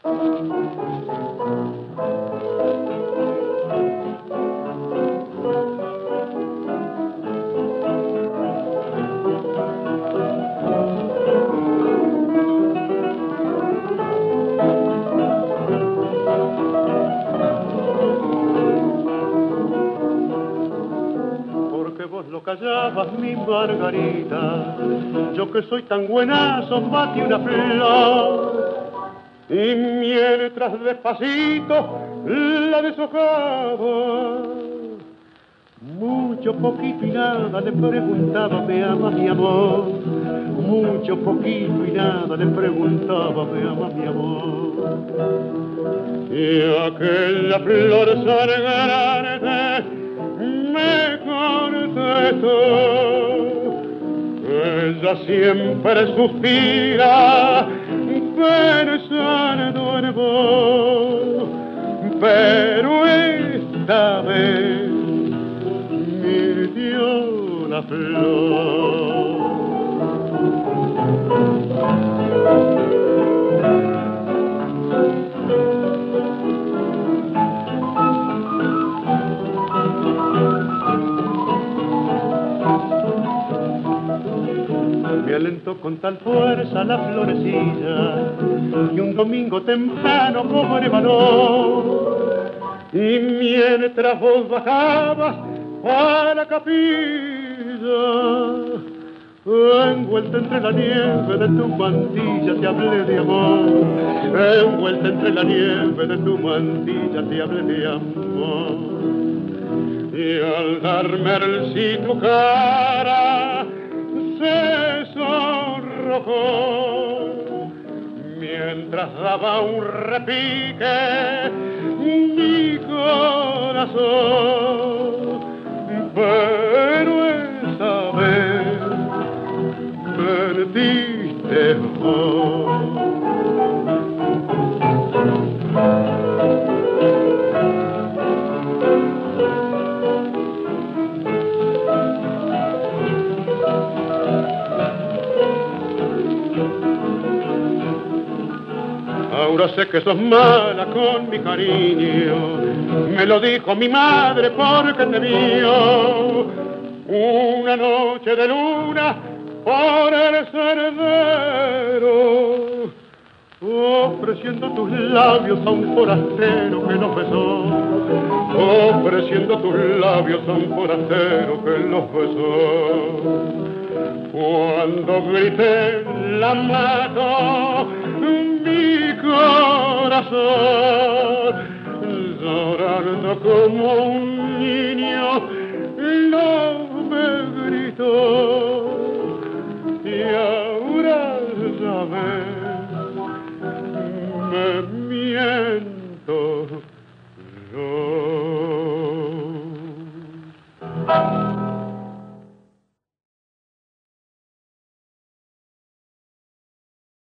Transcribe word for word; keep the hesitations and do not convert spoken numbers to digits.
Callabas mi Margarita, yo que soy tan buenazo, bate una flor, y mientras despacito la deshojaba, mucho, poquito y nada le preguntaba, ¿me ama mi amor? Mucho, poquito y nada le preguntaba, ¿me ama mi amor? Y aquella flor sagrada me contestó, ella siempre suspira pensando en vos, pero esta vez me dio la flor. Me alentó con tal fuerza la florecilla y un domingo temprano cobré valor, y mientras vos bajabas a la capilla, envuelta entre la nieve de tu mantilla te hablé de amor, envuelta entre la nieve de tu mantilla te hablé de amor, y al darme el sí tu cara se sonrojó mientras daba un repique mi corazón, pero esa vez perdiste vos. Ahora sé que sos mala con mi cariño, me lo dijo mi madre porque te vio una noche de luna por el sendero, ofreciendo tus labios a un forastero que los besó, ofreciendo tus labios a un forastero que los besó. Cuando grité la mato, mi corazón, llorando como un